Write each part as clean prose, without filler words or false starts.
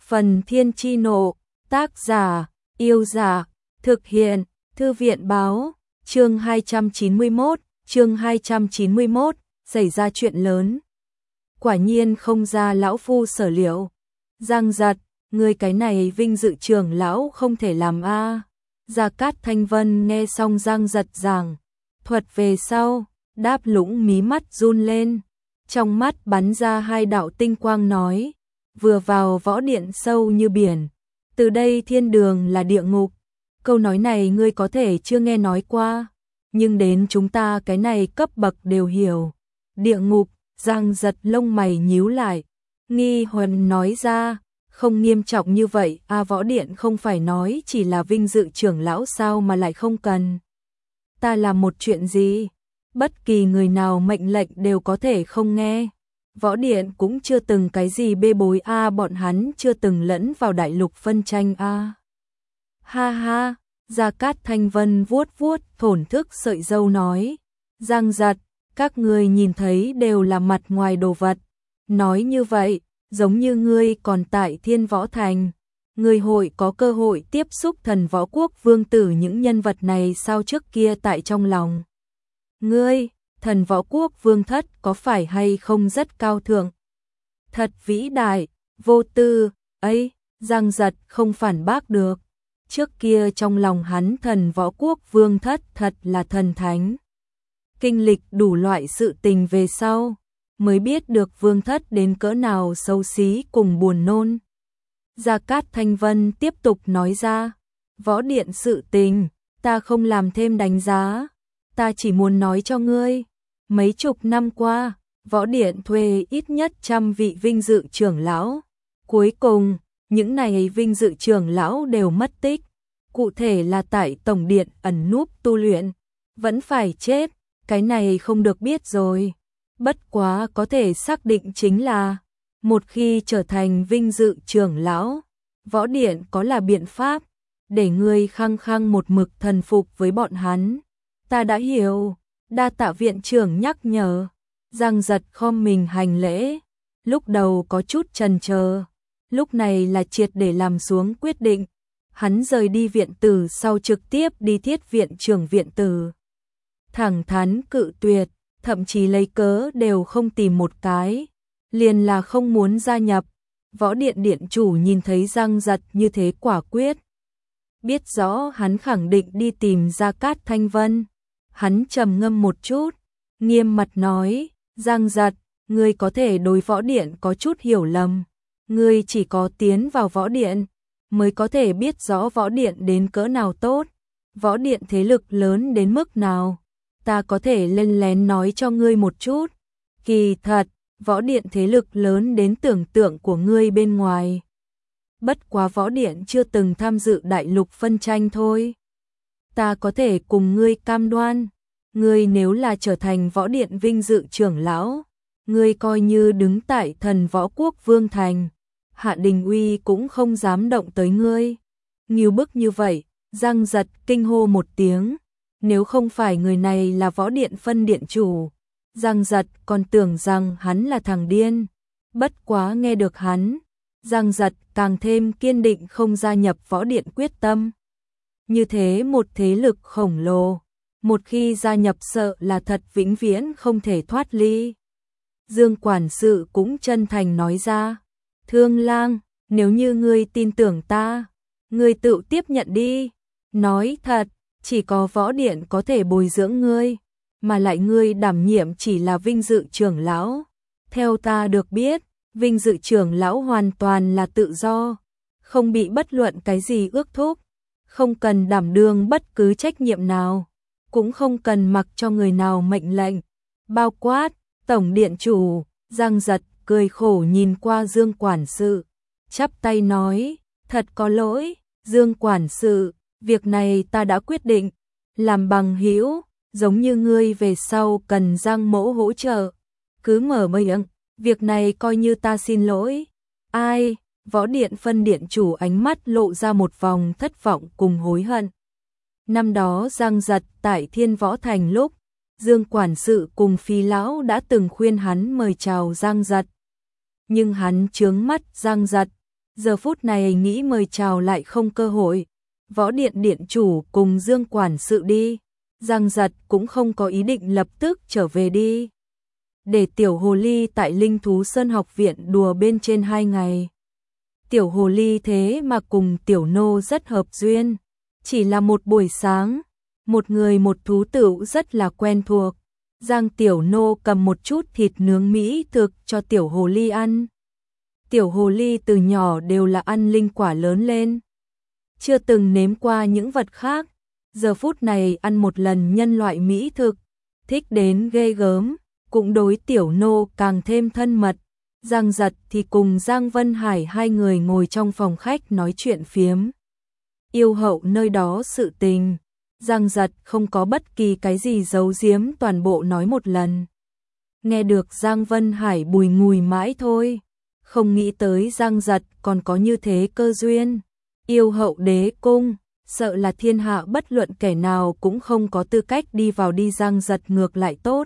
Phần Thiên Chi Nộ, tác giả, Yêu Giả, thực hiện, Thư viện Báo, chương 291, xảy ra chuyện lớn. Quả nhiên không ra lão phu sở liệu. Giang Giật, người cái này vinh dự trưởng lão không thể làm a. Gia Cát Thanh Vân nghe xong Giang Giật giảng thuật về sau, đáp lũng mí mắt run lên, trong mắt bắn ra hai đạo tinh quang nói, vừa vào võ điện sâu như biển, từ đây thiên đường là địa ngục. Câu nói này ngươi có thể chưa nghe nói qua, nhưng đến chúng ta cái này cấp bậc đều hiểu. Địa ngục, Giang Giật lông mày nhíu lại, nghi huần nói ra, không nghiêm trọng như vậy, võ điện không phải nói chỉ là vinh dự trưởng lão sao mà lại không cần. Ta làm một chuyện gì, bất kỳ người nào mệnh lệnh đều có thể không nghe. Võ điện cũng chưa từng cái gì bê bối bọn hắn chưa từng lẫn vào đại lục phân tranh Ha ha, Gia Cát Thanh Vân vuốt vuốt thổn thức sợi râu nói, Giang Giật, các người nhìn thấy đều là mặt ngoài đồ vật. Nói như vậy, giống như ngươi còn tại Thiên Võ Thành, ngươi hội có cơ hội tiếp xúc thần võ quốc vương tử những nhân vật này sao? Trước kia tại trong lòng ngươi, thần võ quốc vương thất có phải hay không rất cao thượng, thật vĩ đại, vô tư ấy. Giang Giật không phản bác được, trước kia trong lòng hắn thần võ quốc vương thất thật là thần thánh, kinh lịch đủ loại sự tình về sau mới biết được vương thất đến cỡ nào xấu xí cùng buồn nôn. Gia Cát Thanh Vân tiếp tục nói ra, võ điện sự tình, ta không làm thêm đánh giá, ta chỉ muốn nói cho ngươi, mấy chục năm qua, võ điện thuê ít nhất 100 vị vinh dự trưởng lão, cuối cùng, những này vinh dự trưởng lão đều mất tích, cụ thể là tại tổng điện ẩn núp tu luyện, vẫn phải chết, cái này không được biết rồi. Bất quá có thể xác định chính là, một khi trở thành vinh dự trưởng lão, võ điện có là biện pháp, để ngươi khăng khăng một mực thần phục với bọn hắn. Ta đã hiểu, đa tạ viện trưởng nhắc nhở. Giang Giật khom mình hành lễ, lúc đầu có chút chần chờ, lúc này là triệt để làm xuống quyết định. Hắn rời đi viện tử sau trực tiếp đi Thiết viện trưởng viện tử. Thẳng thắn cự tuyệt, thậm chí lấy cớ đều không tìm một cái, liền là không muốn gia nhập. Võ điện điện chủ nhìn thấy Giang Giật như thế quả quyết, biết rõ hắn khẳng định đi tìm Gia Cát Thanh Vân. Hắn trầm ngâm một chút, nghiêm mặt nói, Giang Giật, ngươi có thể đối võ điện có chút hiểu lầm, ngươi chỉ có tiến vào võ điện mới có thể biết rõ võ điện đến cỡ nào tốt, võ điện thế lực lớn đến mức nào. Ta có thể len lén nói cho ngươi một chút, kỳ thật, võ điện thế lực lớn đến tưởng tượng của ngươi bên ngoài. Bất quá võ điện chưa từng tham dự đại lục phân tranh thôi. Ta có thể cùng ngươi cam đoan, ngươi nếu là trở thành võ điện vinh dự trưởng lão, ngươi coi như đứng tại thần võ quốc vương thành, Hạ Đình Uy cũng không dám động tới ngươi. Ngưu bức như vậy, Giang Giật kinh hô một tiếng. Nếu không phải người này là võ điện phân điện chủ, Giang Giật còn tưởng rằng hắn là thằng điên. Bất quá nghe được hắn, Giang Giật càng thêm kiên định không gia nhập võ điện quyết tâm. Như thế một thế lực khổng lồ, một khi gia nhập sợ là thật vĩnh viễn không thể thoát ly. Dương quản sự cũng chân thành nói ra, Thương Lang, nếu như ngươi tin tưởng ta, ngươi tự tiếp nhận đi. Nói thật, chỉ có võ điện có thể bồi dưỡng ngươi, mà lại ngươi đảm nhiệm chỉ là vinh dự trưởng lão. Theo ta được biết, vinh dự trưởng lão hoàn toàn là tự do, không bị bất luận cái gì ước thúc, không cần đảm đương bất cứ trách nhiệm nào, cũng không cần mặc cho người nào mệnh lệnh. Bao quát, tổng điện chủ. Giang Giật cười khổ nhìn qua Dương quản sự, chắp tay nói, thật có lỗi, Dương quản sự, việc này ta đã quyết định, làm bằng hữu, giống như ngươi về sau cần Giang mẫu hỗ trợ, cứ mở miệng, việc này coi như ta xin lỗi. Ai? Võ điện phân điện chủ ánh mắt lộ ra một vòng thất vọng cùng hối hận. Năm đó Giang Giật tại Thiên Võ Thành lúc, Dương quản sự cùng Phi lão đã từng khuyên hắn mời chào Giang Giật, nhưng hắn chướng mắt Giang Giật, Giờ phút này nghĩ mời chào lại không cơ hội. Võ điện điện chủ cùng Dương quản sự đi. Giang Giật cũng không có ý định lập tức trở về đi. Để tiểu hồ ly tại Linh Thú Sơn học viện đùa bên trên 2 ngày. Tiểu hồ ly thế mà cùng tiểu nô rất hợp duyên. Chỉ là một buổi sáng, một người một thú tựu rất là quen thuộc. Giang tiểu nô cầm một chút thịt nướng mỹ thực cho tiểu hồ ly ăn. Tiểu hồ ly từ nhỏ đều là ăn linh quả lớn lên. Chưa từng nếm qua những vật khác. Giờ phút này ăn một lần nhân loại mỹ thực. Thích đến ghê gớm. Cũng đối tiểu nô càng thêm thân mật. Giang Giật thì cùng Giang Vân Hải hai người ngồi trong phòng khách nói chuyện phiếm. Yêu hậu nơi đó sự tình. Giang Giật không có bất kỳ cái gì giấu giếm, toàn bộ nói một lần. Nghe được Giang Vân Hải bùi ngùi mãi thôi. Không nghĩ tới Giang Giật còn có như thế cơ duyên. Yêu hậu đế cung, sợ là thiên hạ bất luận kẻ nào cũng không có tư cách đi vào đi. Giang Giật ngược lại tốt.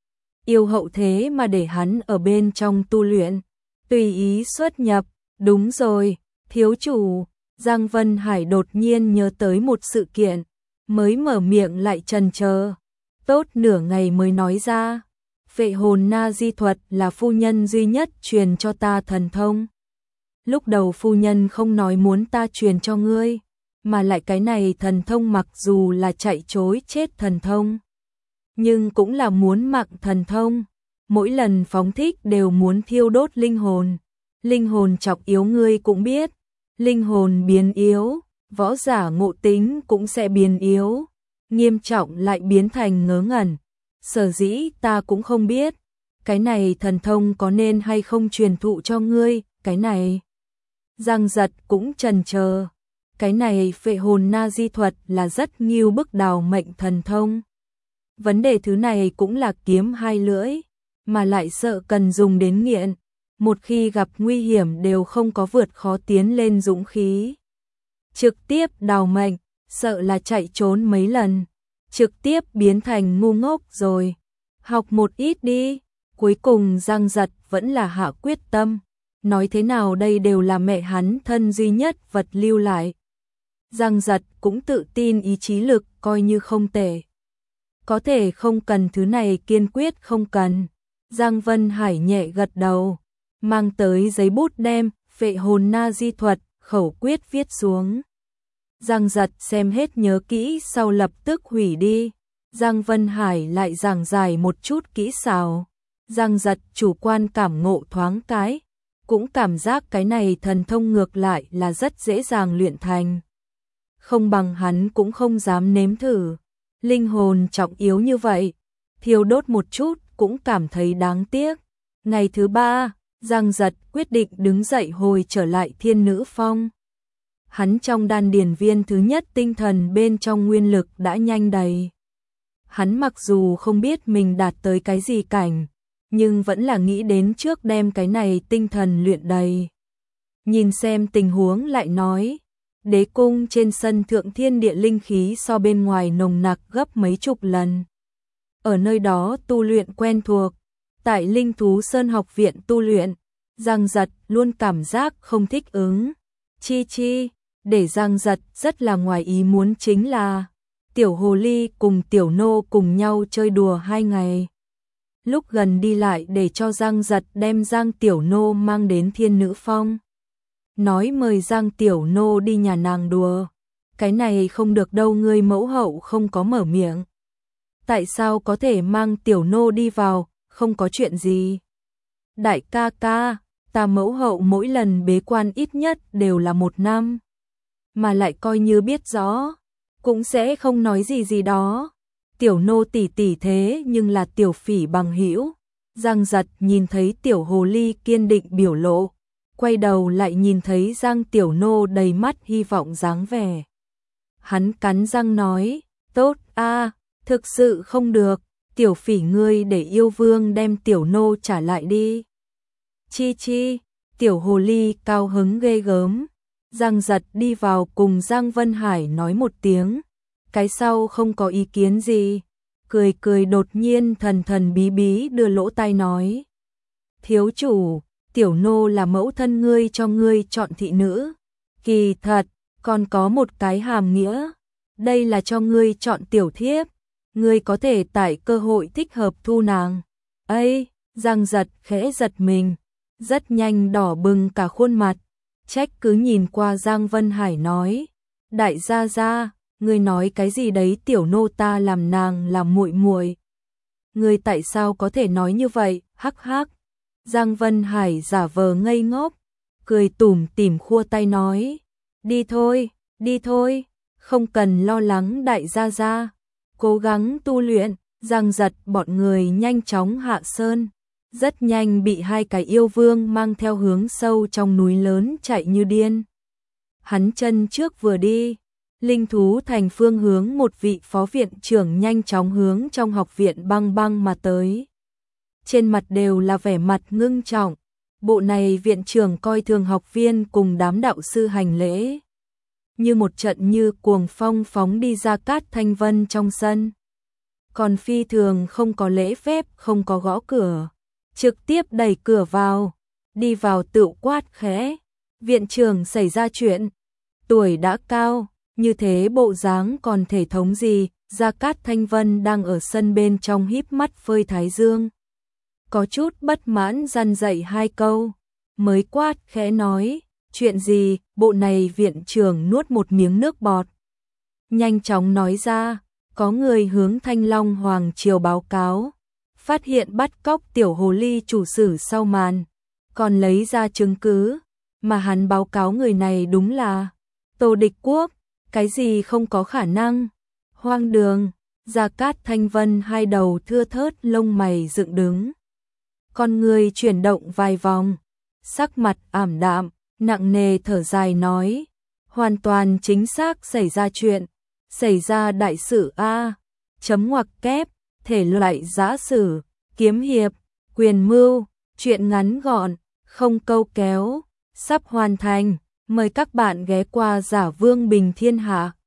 Yêu hậu thế mà để hắn ở bên trong tu luyện, tùy ý xuất nhập. Đúng rồi, thiếu chủ. Giang Vân Hải đột nhiên nhớ tới một sự kiện, mới mở miệng lại chần chờ. Tốt nửa ngày mới nói ra. Phệ hồn na di thuật là phu nhân duy nhất truyền cho ta thần thông. Lúc đầu phu nhân không nói muốn ta truyền cho ngươi, mà lại cái này thần thông mặc dù là chạy trối chết thần thông, nhưng cũng là muốn mạng thần thông. Mỗi lần phóng thích đều muốn thiêu đốt linh hồn. Linh hồn trọng yếu ngươi cũng biết. Linh hồn biến yếu, võ giả ngộ tính cũng sẽ biến yếu. Nghiêm trọng lại biến thành ngớ ngẩn. Sở dĩ ta cũng không biết. Cái này thần thông có nên hay không truyền thụ cho ngươi, cái này. Giang Giật cũng chần chờ. Cái này phệ hồn na di thuật là rất nghiêu bức đào mệnh thần thông. Vấn đề thứ này cũng là kiếm hai lưỡi, mà lại sợ cần dùng đến nghiện. Một khi gặp nguy hiểm đều không có vượt khó tiến lên dũng khí. Trực tiếp đào mệnh, sợ là chạy trốn mấy lần. Trực tiếp biến thành ngu ngốc rồi. Học một ít đi. Cuối cùng Giang Giật vẫn là hạ quyết tâm. Nói thế nào đây đều là mẹ hắn thân duy nhất vật lưu lại. Giang Giật cũng tự tin ý chí lực coi như không tệ. Có thể không cần thứ này, kiên quyết không cần. Giang Vân Hải nhẹ gật đầu, mang tới giấy bút đem phệ hồn na di thuật khẩu quyết viết xuống. Giang Giật xem hết nhớ kỹ sau lập tức hủy đi. Giang Vân Hải lại giảng giải một chút kỹ xảo. Giang Giật chủ quan cảm ngộ thoáng cái, cũng cảm giác cái này thần thông ngược lại là rất dễ dàng luyện thành. Không bằng hắn cũng không dám nếm thử. Linh hồn trọng yếu như vậy, thiêu đốt một chút cũng cảm thấy đáng tiếc. Ngày thứ 3, Giang Giật quyết định đứng dậy hồi trở lại Thiên Nữ Phong. Hắn trong đan điền viên thứ nhất tinh thần bên trong nguyên lực đã nhanh đầy. Hắn mặc dù không biết mình đạt tới cái gì cảnh, nhưng vẫn là nghĩ đến trước đem cái này tinh thần luyện đầy. Nhìn xem tình huống lại nói, đế cung trên sân thượng thiên địa linh khí so bên ngoài nồng nặc gấp mấy chục lần. Ở nơi đó tu luyện quen thuộc, tại Linh Thú Sơn học viện tu luyện, Giang Giật luôn cảm giác không thích ứng. Chi, để Giang Giật rất là ngoài ý muốn chính là tiểu hồ ly cùng tiểu nô cùng nhau chơi đùa 2 ngày. Lúc gần đi lại để cho Giang Giật đem Giang tiểu nô mang đến Thiên Nữ Phong. Nói mời Giang tiểu nô đi nhà nàng đùa. Cái này không được đâu, ngươi mẫu hậu không có mở miệng. Tại sao có thể mang tiểu nô đi vào, không có chuyện gì. Đại ca ca, ta mẫu hậu mỗi lần bế quan ít nhất đều là 1 năm. Mà lại coi như biết rõ, cũng sẽ không nói gì đó. Tiểu nô tỷ tỷ thế nhưng là tiểu phỉ bằng hữu. Giang Giật nhìn thấy tiểu hồ ly kiên định biểu lộ, quay đầu lại nhìn thấy Giang tiểu nô đầy mắt hy vọng dáng vẻ. Hắn cắn răng nói, tốt a, thực sự không được, tiểu phỉ ngươi để yêu vương đem tiểu nô trả lại đi. Chi, tiểu hồ ly cao hứng ghê gớm. Giang Giật đi vào cùng Giang Vân Hải nói một tiếng, cái sau không có ý kiến gì, cười đột nhiên thần bí bí đưa lỗ tai nói. Thiếu chủ, tiểu nô là mẫu thân ngươi cho ngươi chọn thị nữ. Kỳ thật, còn có một cái hàm nghĩa. Đây là cho ngươi chọn tiểu thiếp. Ngươi có thể tại cơ hội thích hợp thu nàng. Ây, Giang Giật khẽ giật mình. Rất nhanh đỏ bừng cả khuôn mặt. Trách cứ nhìn qua Giang Vân Hải nói. Đại gia gia, ngươi nói cái gì đấy, tiểu nô ta làm nàng làm muội muội. Ngươi tại sao có thể nói như vậy, hắc hắc. Giang Vân Hải giả vờ ngây ngốc, cười tủm tỉm khua tay nói. Đi thôi, không cần lo lắng đại gia gia. Cố gắng tu luyện, Giang Giật bọn người nhanh chóng hạ sơn. Rất nhanh bị hai cái yêu vương mang theo hướng sâu trong núi lớn chạy như điên. Hắn chân trước vừa đi, linh thú thành phương hướng một vị phó viện trưởng nhanh chóng hướng trong học viện băng băng mà tới. Trên mặt đều là vẻ mặt ngưng trọng, bộ này viện trưởng coi thường học viên cùng đám đạo sư hành lễ. Như một trận như cuồng phong phóng đi ra Cát Thanh Vân trong sân. Còn phi thường không có lễ phép, không có gõ cửa, trực tiếp đẩy cửa vào, đi vào tự quát khẽ. Viện trưởng xảy ra chuyện, tuổi đã cao, như thế bộ dáng còn thể thống gì. Gia Cát Thanh Vân đang ở sân bên trong híp mắt phơi thái dương. Có chút bất mãn răn dạy hai câu, mới quát khẽ nói, chuyện gì, bộ này viện trưởng nuốt một miếng nước bọt. Nhanh chóng nói ra, có người hướng Thanh Long Hoàng Triều báo cáo, phát hiện bắt cóc tiểu hồ ly chủ sử sau màn, còn lấy ra chứng cứ, mà hắn báo cáo người này đúng là Tô Địch Quốc, cái gì không có khả năng, hoang đường. Gia Cát Thanh Vân hai đầu thưa thớt lông mày dựng đứng. Con người chuyển động vài vòng, sắc mặt ảm đạm, nặng nề thở dài nói, hoàn toàn chính xác xảy ra chuyện, xảy ra đại sự a. Chấm ngoặc kép, thể loại giã sử, kiếm hiệp, quyền mưu, chuyện ngắn gọn, không câu kéo, sắp hoàn thành, mời các bạn ghé qua Giả Vương Bình Thiên Hạ.